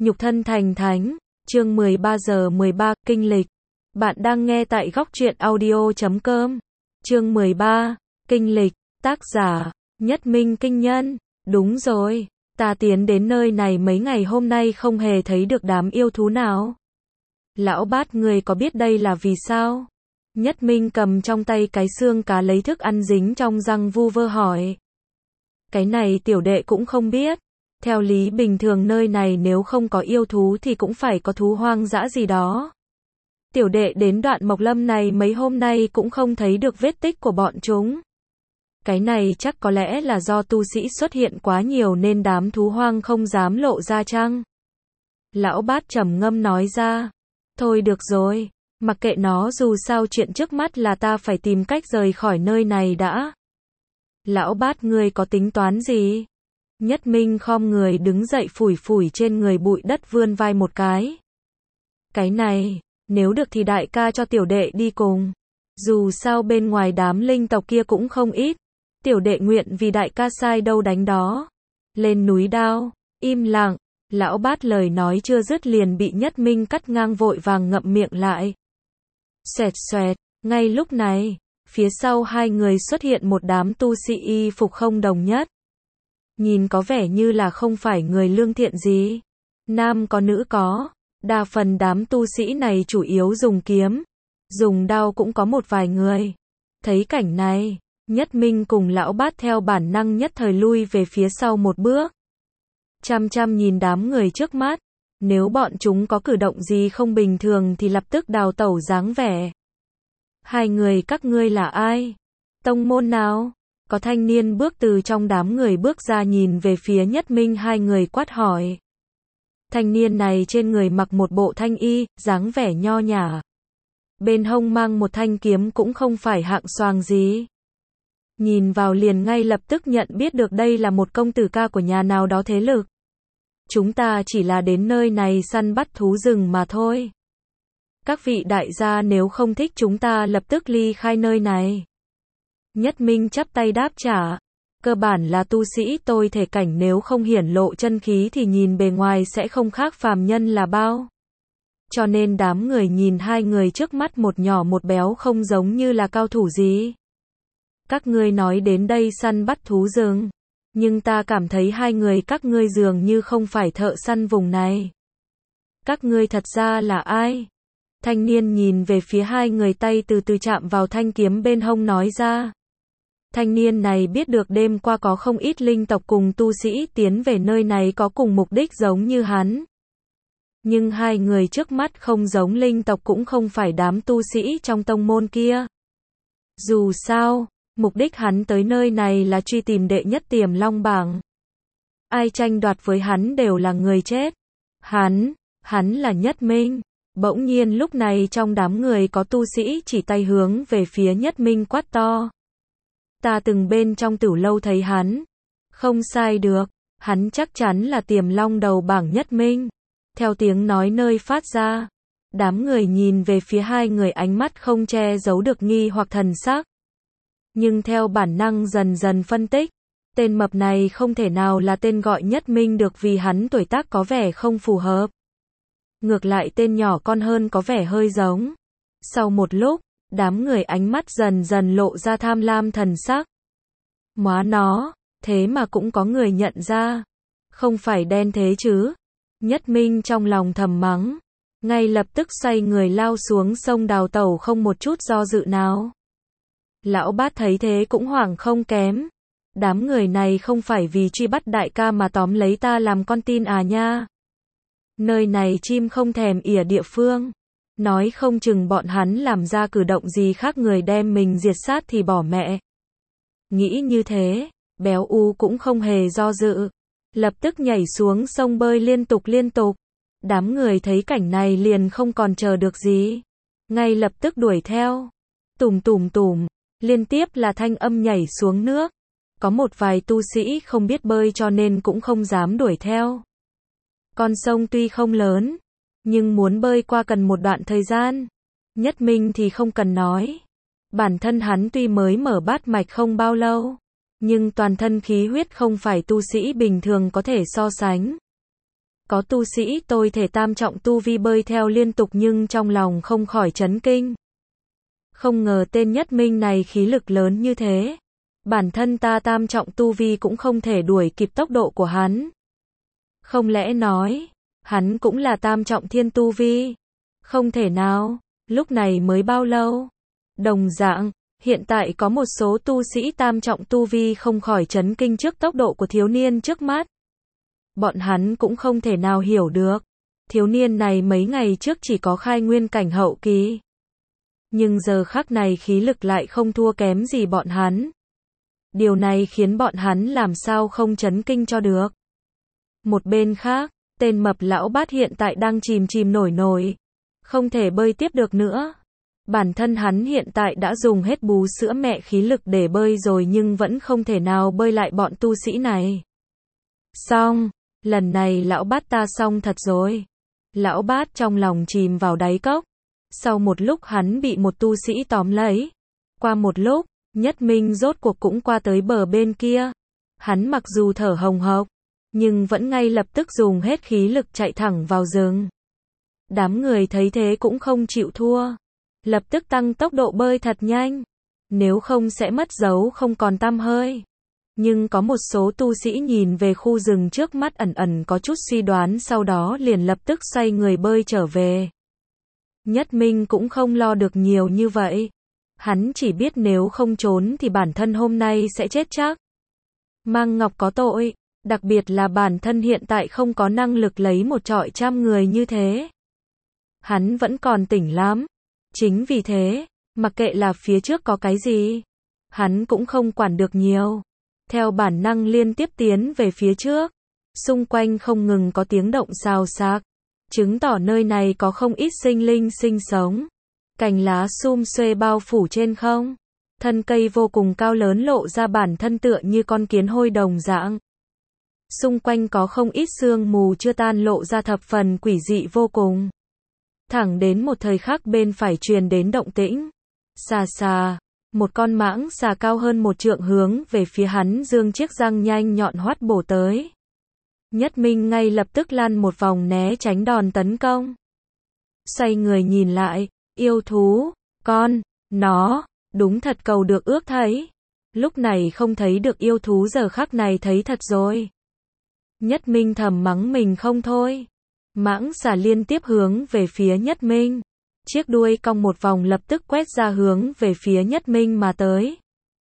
Nhục thân thành thánh, chương 13 giờ 13, kinh lịch. Bạn đang nghe tại góc truyện audio.com. Chương 13, kinh lịch, tác giả, Nhất Minh Kinh Nhân. Đúng rồi, ta tiến đến nơi này mấy ngày hôm nay không hề thấy được đám yêu thú nào. Lão Bát, người có biết đây là vì sao? Nhất Minh cầm trong tay cái xương cá lấy thức ăn dính trong răng vu vơ hỏi. Cái này tiểu đệ cũng không biết. Theo lý bình thường nơi này nếu không có yêu thú thì cũng phải có thú hoang dã gì đó. Tiểu đệ đến đoạn Mộc Lâm này mấy hôm nay cũng không thấy được vết tích của bọn chúng. Cái này chắc có lẽ là do tu sĩ xuất hiện quá nhiều nên đám thú hoang không dám lộ ra chăng? Lão Bát trầm ngâm nói ra. Thôi được rồi, mặc kệ nó, dù sao chuyện trước mắt là ta phải tìm cách rời khỏi nơi này đã. Lão Bát, ngươi có tính toán gì? Nhất Minh khom người đứng dậy phủi phủi trên người bụi đất, vươn vai một cái. Cái này, nếu được thì đại ca cho tiểu đệ đi cùng. Dù sao bên ngoài đám linh tộc kia cũng không ít. Tiểu đệ nguyện vì đại ca sai đâu đánh đó. Lên núi đao, im lặng. Lão Bát lời nói chưa dứt liền bị Nhất Minh cắt ngang, vội vàng ngậm miệng lại. Xoẹt xoẹt, ngay lúc này, phía sau hai người xuất hiện một đám tu sĩ y phục không đồng nhất. Nhìn có vẻ như là không phải người lương thiện gì. Nam có nữ có, đa phần đám tu sĩ này chủ yếu dùng kiếm, dùng đao cũng có một vài người. Thấy cảnh này, Nhất Minh cùng Lão Bát theo bản năng nhất thời lui về phía sau một bước. Chăm chăm nhìn đám người trước mắt, nếu bọn chúng có cử động gì không bình thường thì lập tức đào tẩu dáng vẻ. Hai người các ngươi là ai? Tông môn nào? Có thanh niên bước từ trong đám người bước ra, nhìn về phía Nhất Minh, hai người quát hỏi. Thanh niên này trên người mặc một bộ thanh y, dáng vẻ nho nhã. Bên hông mang một thanh kiếm cũng không phải hạng xoàng gì. Nhìn vào liền ngay lập tức nhận biết được đây là một công tử ca của nhà nào đó thế lực. Chúng ta chỉ là đến nơi này săn bắt thú rừng mà thôi. Các vị đại gia nếu không thích chúng ta lập tức ly khai nơi này. Nhất Minh chắp tay đáp trả. Cơ bản là tu sĩ tôi thể cảnh, nếu không hiển lộ chân khí thì nhìn bề ngoài sẽ không khác phàm nhân là bao. Cho nên đám người nhìn hai người trước mắt, một nhỏ một béo, không giống như là cao thủ gì. Các ngươi nói đến đây săn bắt thú rừng, nhưng ta cảm thấy hai người các ngươi dường như không phải thợ săn vùng này. Các ngươi thật ra là ai? Thanh niên nhìn về phía hai người, tay từ từ chạm vào thanh kiếm bên hông nói ra. Thanh niên này biết được đêm qua có không ít linh tộc cùng tu sĩ tiến về nơi này có cùng mục đích giống như hắn. Nhưng hai người trước mắt không giống linh tộc, cũng không phải đám tu sĩ trong tông môn kia. Dù sao, mục đích hắn tới nơi này là truy tìm đệ nhất Tiềm Long bảng. Ai tranh đoạt với hắn đều là người chết. Hắn là Nhất Minh. Bỗng nhiên lúc này trong đám người có tu sĩ chỉ tay hướng về phía Nhất Minh quát to. Ta từng bên trong Tử Lâu thấy hắn. Không sai được, hắn chắc chắn là Tiềm Long đầu bảng Nhất Minh. Theo tiếng nói nơi phát ra, đám người nhìn về phía hai người, ánh mắt không che giấu được nghi hoặc thần sắc. Nhưng theo bản năng dần dần phân tích, tên mập này không thể nào là tên gọi Nhất Minh được, vì hắn tuổi tác có vẻ không phù hợp. Ngược lại tên nhỏ con hơn có vẻ hơi giống. Sau một lúc, đám người ánh mắt dần dần lộ ra tham lam thần sắc. Móa nó, thế mà cũng có người nhận ra. Không phải đen thế chứ? Nhất Minh trong lòng thầm mắng. Ngay lập tức xoay người lao xuống sông đào tẩu, không một chút do dự nào. Lão Bát thấy thế cũng hoảng không kém. Đám người này không phải vì truy bắt đại ca mà tóm lấy ta làm con tin à nha. Nơi này chim không thèm ỉa địa phương. Nói không chừng bọn hắn làm ra cử động gì khác người đem mình diệt sát thì bỏ mẹ. Nghĩ như thế, béo u cũng không hề do dự. Lập tức nhảy xuống sông bơi liên tục. Đám người thấy cảnh này liền không còn chờ được gì. Ngay lập tức đuổi theo. Tùm. Liên tiếp là thanh âm nhảy xuống nước. Có một vài tu sĩ không biết bơi cho nên cũng không dám đuổi theo. Con sông tuy không lớn, nhưng muốn bơi qua cần một đoạn thời gian. Nhất Minh thì không cần nói. Bản thân hắn tuy mới mở bát mạch không bao lâu, nhưng toàn thân khí huyết không phải tu sĩ bình thường có thể so sánh. Có tu sĩ tôi thể tam trọng tu vi bơi theo liên tục nhưng trong lòng không khỏi chấn kinh. Không ngờ tên Nhất Minh này khí lực lớn như thế. Bản thân ta tam trọng tu vi cũng không thể đuổi kịp tốc độ của hắn. Không lẽ nói, hắn cũng là tam trọng thiên tu vi? Không thể nào, lúc này mới bao lâu? Đồng dạng, hiện tại có một số tu sĩ tam trọng tu vi không khỏi chấn kinh trước tốc độ của thiếu niên trước mắt. Bọn hắn cũng không thể nào hiểu được. Thiếu niên này mấy ngày trước chỉ có khai nguyên cảnh hậu kỳ. Nhưng giờ khắc này khí lực lại không thua kém gì bọn hắn. Điều này khiến bọn hắn làm sao không chấn kinh cho được. Một bên khác, tên mập lão bát hiện tại đang chìm nổi. Không thể bơi tiếp được nữa. Bản thân hắn hiện tại đã dùng hết bú sữa mẹ khí lực để bơi rồi nhưng vẫn không thể nào bơi lại bọn tu sĩ này. Xong, lần này lão bát ta xong thật rồi. Lão bát trong lòng chìm vào đáy cốc. Sau một lúc hắn bị một tu sĩ tóm lấy. Qua một lúc, Nhất Minh rốt cuộc cũng qua tới bờ bên kia. Hắn mặc dù thở hồng hộc, nhưng vẫn ngay lập tức dùng hết khí lực chạy thẳng vào rừng. Đám người thấy thế cũng không chịu thua. Lập tức tăng tốc độ bơi thật nhanh. Nếu không sẽ mất dấu không còn tăm hơi. Nhưng có một số tu sĩ nhìn về khu rừng trước mắt ẩn có chút suy đoán sau đó liền lập tức xoay người bơi trở về. Nhất Minh cũng không lo được nhiều như vậy. Hắn chỉ biết nếu không trốn thì bản thân hôm nay sẽ chết chắc. Mang Ngọc có tội, đặc biệt là bản thân hiện tại không có năng lực lấy một trọi trăm người như thế. Hắn vẫn còn tỉnh lắm. Chính vì thế, mặc kệ là phía trước có cái gì, hắn cũng không quản được nhiều. Theo bản năng liên tiếp tiến về phía trước. Xung quanh không ngừng có tiếng động xào xạc, chứng tỏ nơi này có không ít sinh linh sinh sống. Cành lá sum xuê bao phủ trên không. Thân cây vô cùng cao lớn lộ ra bản thân tựa như con kiến hôi đồng dạng. Xung quanh có không ít sương mù chưa tan lộ ra thập phần quỷ dị vô cùng. Thẳng đến một thời khắc bên phải truyền đến động tĩnh. Xà, một con mãng xà cao hơn 1 trượng hướng về phía hắn giương chiếc răng nhanh nhọn hoắt bổ tới. Nhất Minh ngay lập tức lăn một vòng né tránh đòn tấn công. Xoay người nhìn lại, yêu thú, nó, đúng thật cầu được ước thấy. Lúc này không thấy được yêu thú giờ khắc này thấy thật rồi. Nhất Minh thầm mắng mình không thôi. Mãng xà liên tiếp hướng về phía Nhất Minh. Chiếc đuôi cong một vòng lập tức quét ra hướng về phía Nhất Minh mà tới.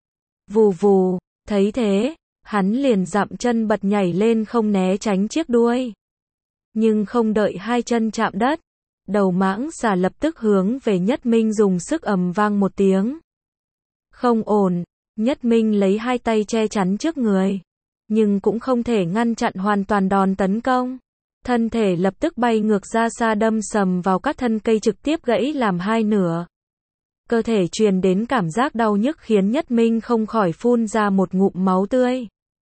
Vù vù, thấy thế, hắn liền dậm chân bật nhảy lên không né tránh chiếc đuôi. Nhưng không đợi hai chân chạm đất, đầu mãng xà lập tức hướng về Nhất Minh dùng sức ầm vang một tiếng. Không ổn, Nhất Minh lấy hai tay che chắn trước người, nhưng cũng không thể ngăn chặn hoàn toàn đòn tấn công. Thân thể lập tức bay ngược ra xa đâm sầm vào các thân cây trực tiếp gãy làm hai nửa. Cơ thể truyền đến cảm giác đau nhức khiến Nhất Minh không khỏi phun ra một ngụm máu tươi.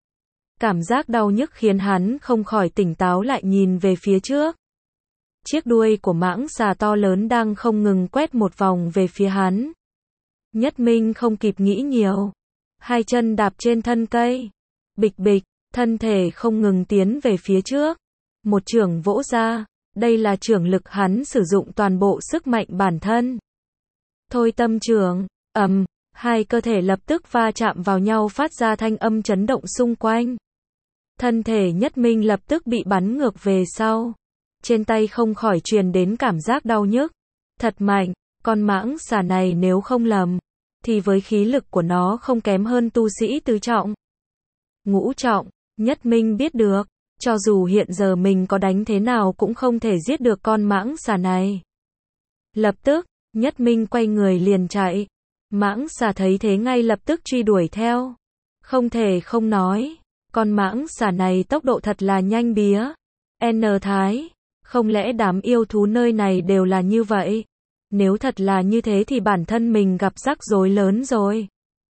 Cảm giác đau nhức khiến hắn không khỏi tỉnh táo lại nhìn về phía trước. Chiếc đuôi của mãng xà to lớn đang không ngừng quét một vòng về phía hắn. Nhất Minh không kịp nghĩ nhiều. Hai chân đạp trên thân cây. Bịch bịch, thân thể không ngừng tiến về phía trước. Một chưởng vỗ ra, đây là chưởng lực hắn sử dụng toàn bộ sức mạnh bản thân. Thôi tâm chưởng, hai cơ thể lập tức va chạm vào nhau phát ra thanh âm chấn động xung quanh. Thân thể Nhất Minh lập tức bị bắn ngược về sau. Trên tay không khỏi truyền đến cảm giác đau nhức. Thật mạnh, con mãng xà này nếu không lầm, thì với khí lực của nó không kém hơn tu sĩ tứ trọng. Ngũ trọng, Nhất Minh biết được. Cho dù hiện giờ mình có đánh thế nào cũng không thể giết được con mãng xà này. Lập tức, Nhất Minh quay người liền chạy. Mãng xà thấy thế ngay lập tức truy đuổi theo. Không thể không nói, con mãng xà này tốc độ thật là nhanh bía. Thái, không lẽ đám yêu thú nơi này đều là như vậy? Nếu thật là như thế thì bản thân mình gặp rắc rối lớn rồi.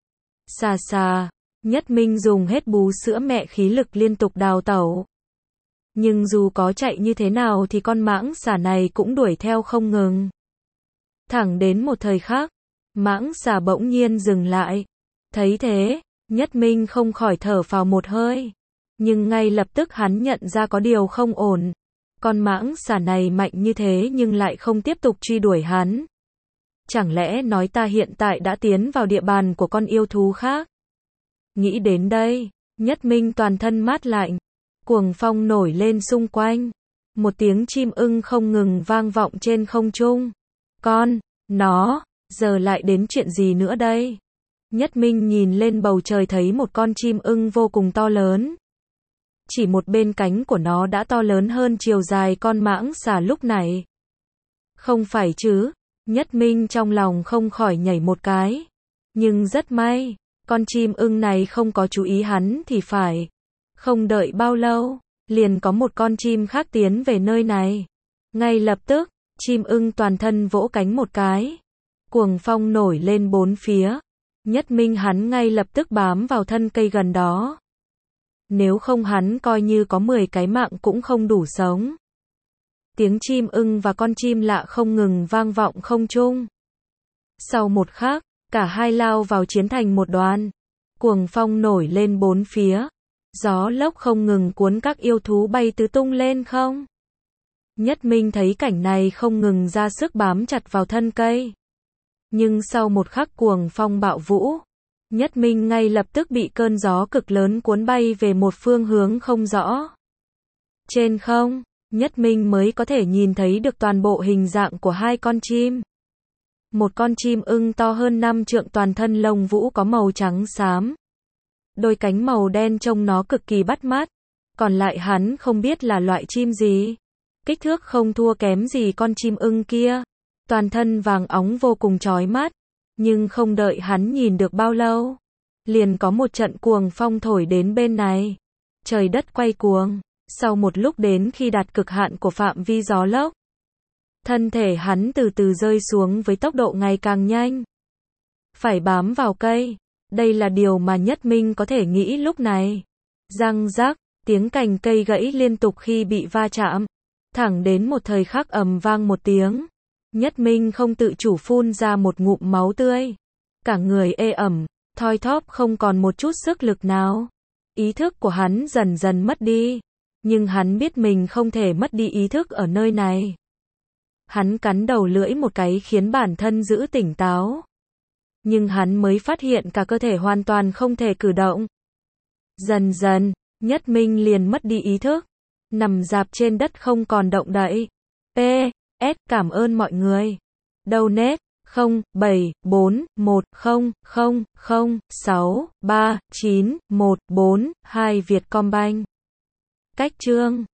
Xà, Nhất Minh dùng hết bú sữa mẹ khí lực liên tục đào tẩu. Nhưng dù có chạy như thế nào thì con mãng xà này cũng đuổi theo không ngừng. Thẳng đến một thời khắc, mãng xà bỗng nhiên dừng lại. Thấy thế, Nhất Minh không khỏi thở phào một hơi. Nhưng ngay lập tức hắn nhận ra có điều không ổn. Con mãng xà này mạnh như thế nhưng lại không tiếp tục truy đuổi hắn. Chẳng lẽ nói ta hiện tại đã tiến vào địa bàn của con yêu thú khác? Nghĩ đến đây, Nhất Minh toàn thân mát lạnh. Cuồng phong nổi lên xung quanh. Một tiếng chim ưng không ngừng vang vọng trên không trung. Nó, giờ lại đến chuyện gì nữa đây? Nhất Minh nhìn lên bầu trời thấy một con chim ưng vô cùng to lớn. Chỉ một bên cánh của nó đã to lớn hơn chiều dài con mãng xà lúc này. Không phải chứ? Nhất Minh trong lòng không khỏi nhảy một cái. Nhưng rất may, con chim ưng này không có chú ý hắn thì phải. Không đợi bao lâu, liền có một con chim khác tiến về nơi này. Ngay lập tức, chim ưng toàn thân vỗ cánh một cái. Cuồng phong nổi lên bốn phía. Nhất Minh hắn ngay lập tức bám vào thân cây gần đó. Nếu không hắn coi như có 10 cái mạng cũng không đủ sống. Tiếng chim ưng và con chim lạ không ngừng vang vọng không trung. Sau một khắc, cả hai lao vào chiến thành một đoàn. Cuồng phong nổi lên bốn phía. Gió lốc không ngừng cuốn các yêu thú bay tứ tung lên không. Nhất Minh thấy cảnh này không ngừng ra sức bám chặt vào thân cây. Nhưng sau một khắc cuồng phong bạo vũ, Nhất Minh ngay lập tức bị cơn gió cực lớn cuốn bay về một phương hướng không rõ. Trên không, Nhất Minh mới có thể nhìn thấy được toàn bộ hình dạng của hai con chim. Một con chim ưng to hơn 5 trượng toàn thân lông vũ có màu trắng xám. Đôi cánh màu đen trông nó cực kỳ bắt mắt. Còn lại hắn không biết là loại chim gì. Kích thước không thua kém gì con chim ưng kia. Toàn thân vàng óng vô cùng chói mắt. Nhưng không đợi hắn nhìn được bao lâu, liền có một trận cuồng phong thổi đến bên này. Trời đất quay cuồng. Sau một lúc đến khi đạt cực hạn của phạm vi gió lốc, thân thể hắn từ từ rơi xuống với tốc độ ngày càng nhanh. Phải bám vào cây. Đây là điều mà Nhất Minh có thể nghĩ lúc này. Răng rắc, tiếng cành cây gãy liên tục khi bị va chạm. Thẳng đến một thời khắc ầm vang một tiếng. Nhất Minh không tự chủ phun ra một ngụm máu tươi. Cả người ê ẩm, thoi thóp không còn một chút sức lực nào. Ý thức của hắn dần dần mất đi. Nhưng hắn biết mình không thể mất đi ý thức ở nơi này. Hắn cắn đầu lưỡi một cái khiến bản thân giữ tỉnh táo. Nhưng hắn mới phát hiện cả cơ thể hoàn toàn không thể cử động. Dần dần, Nhất Minh liền mất đi ý thức. Nằm rạp trên đất không còn động đậy. P.S. Cảm ơn mọi người. Donate 074100063914 Vietcombank. Cách chương